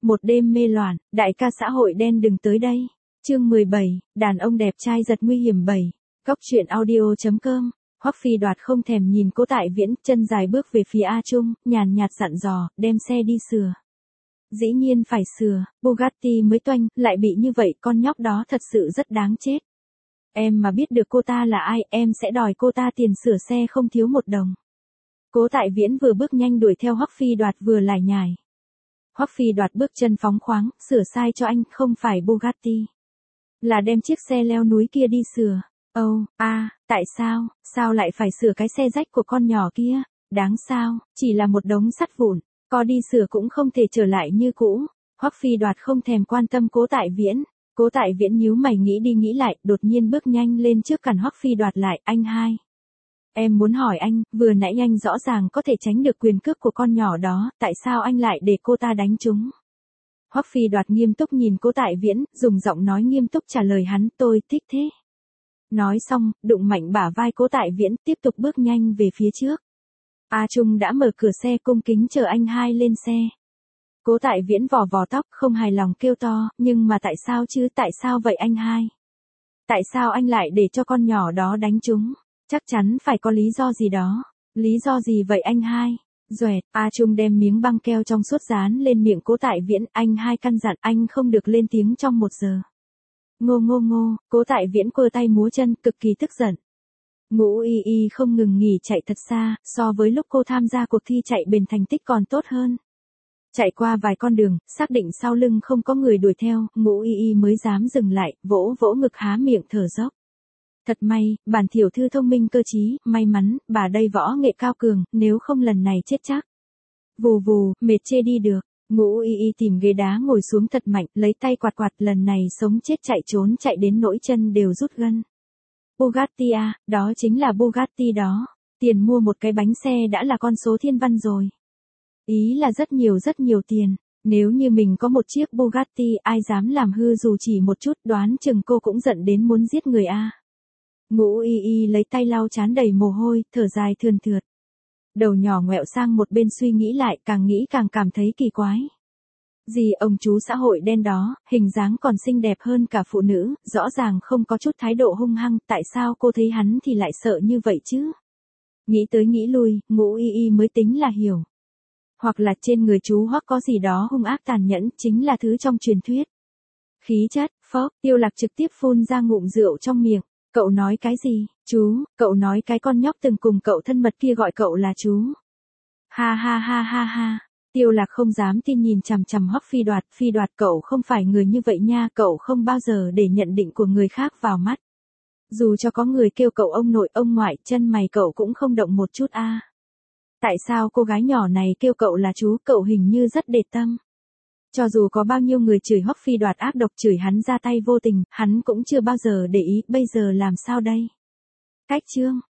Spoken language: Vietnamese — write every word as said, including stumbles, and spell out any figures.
Một đêm mê loạn, đại ca xã hội đen đừng tới đây. Chương mười bảy, đàn ông đẹp trai giật nguy hiểm bảy. Góc truyện audio chấm com. Hoắc Phi Đoạt không thèm nhìn Cố Tại Viễn, chân dài bước về phía A Trung, nhàn nhạt dặn dò, đem xe đi sửa. Dĩ nhiên phải sửa, Bugatti mới toanh, lại bị như vậy, con nhóc đó thật sự rất đáng chết. Em mà biết được cô ta là ai, em sẽ đòi cô ta tiền sửa xe không thiếu một đồng. Cố Tại Viễn vừa bước nhanh đuổi theo Hoắc Phi Đoạt vừa lải nhải. Hoắc Phi Đoạt bước chân phóng khoáng, sửa sai cho anh, không phải Bugatti. Là đem chiếc xe leo núi kia đi sửa. Ồ, oh, a, à, tại sao, sao lại phải sửa cái xe rách của con nhỏ kia? Đáng sao, chỉ là một đống sắt vụn, có đi sửa cũng không thể trở lại như cũ. Hoắc Phi Đoạt không thèm quan tâm Cố Tại Viễn. Cố Tại Viễn nhíu mày nghĩ đi nghĩ lại, đột nhiên bước nhanh lên trước cản Hoắc Phi Đoạt lại, anh hai. Em muốn hỏi anh, vừa nãy anh rõ ràng có thể tránh được quyền cước của con nhỏ đó, tại sao anh lại để cô ta đánh chúng? Hoắc Phi Đoạt nghiêm túc nhìn Cố Tại Viễn, dùng giọng nói nghiêm túc trả lời hắn, tôi thích thế. Nói xong, đụng mạnh bả vai Cố Tại Viễn, tiếp tục bước nhanh về phía trước. A Trung đã mở cửa xe cung kính chờ anh hai lên xe. Cố Tại Viễn vò vò tóc, không hài lòng kêu to, nhưng mà tại sao chứ, tại sao vậy anh hai? Tại sao anh lại để cho con nhỏ đó đánh chúng? Chắc chắn phải có lý do gì đó. Lý do gì vậy anh hai? Doẹt, A Trung đem miếng băng keo trong suốt dán lên miệng Cố Tại Viễn, anh hai căn dặn anh không được lên tiếng trong một giờ. Ngô ngô ngô, Cố Tại Viễn quơ tay múa chân, cực kỳ tức giận. Ngũ Y Y không ngừng nghỉ chạy thật xa, so với lúc cô tham gia cuộc thi chạy bền thành tích còn tốt hơn. Chạy qua vài con đường, xác định sau lưng không có người đuổi theo, Ngũ Y Y mới dám dừng lại, vỗ vỗ ngực há miệng thở dốc. Thật may, bản tiểu thư thông minh cơ trí, may mắn, bà đây võ nghệ cao cường, nếu không lần này chết chắc. Vù vù, mệt chê đi được. Ngũ Y Y tìm ghế đá ngồi xuống thật mạnh, lấy tay quạt quạt, lần này sống chết chạy trốn chạy đến nỗi chân đều rút gân. Bugatti à, đó chính là Bugatti đó. Tiền mua một cái bánh xe đã là con số thiên văn rồi. Ý là rất nhiều rất nhiều tiền. Nếu như mình có một chiếc Bugatti, ai dám làm hư dù chỉ một chút, đoán chừng cô cũng giận đến muốn giết người a. À. Ngũ Y Y lấy tay lau trán đầy mồ hôi, thở dài thườn thượt. Đầu nhỏ ngoẹo sang một bên suy nghĩ lại, càng nghĩ càng cảm thấy kỳ quái. Gì ông chú xã hội đen đó, hình dáng còn xinh đẹp hơn cả phụ nữ, rõ ràng không có chút thái độ hung hăng, tại sao cô thấy hắn thì lại sợ như vậy chứ? Nghĩ tới nghĩ lui, Ngũ Y Y mới tính là hiểu. Hoặc là trên người chú Hoắc có gì đó hung ác tàn nhẫn, chính là thứ trong truyền thuyết. Khí chất, phốc, Tiêu Lạc trực tiếp phun ra ngụm rượu trong miệng. Cậu nói cái gì, chú, cậu nói cái con nhóc từng cùng cậu thân mật kia gọi cậu là chú. Ha ha ha ha ha, Tiêu Lạc không dám tin nhìn chằm chằm Hoắc Phi Đoạt, Phi Đoạt cậu không phải người như vậy nha, cậu không bao giờ để nhận định của người khác vào mắt. Dù cho có người kêu cậu ông nội ông ngoại, chân mày cậu cũng không động một chút a. À. Tại sao cô gái nhỏ này kêu cậu là chú, cậu hình như rất để tâm. Cho dù có bao nhiêu người chửi Hoắc Phi Đoạt ác độc, chửi hắn ra tay vô tình, hắn cũng chưa bao giờ để ý, bây giờ làm sao đây? Cách chương,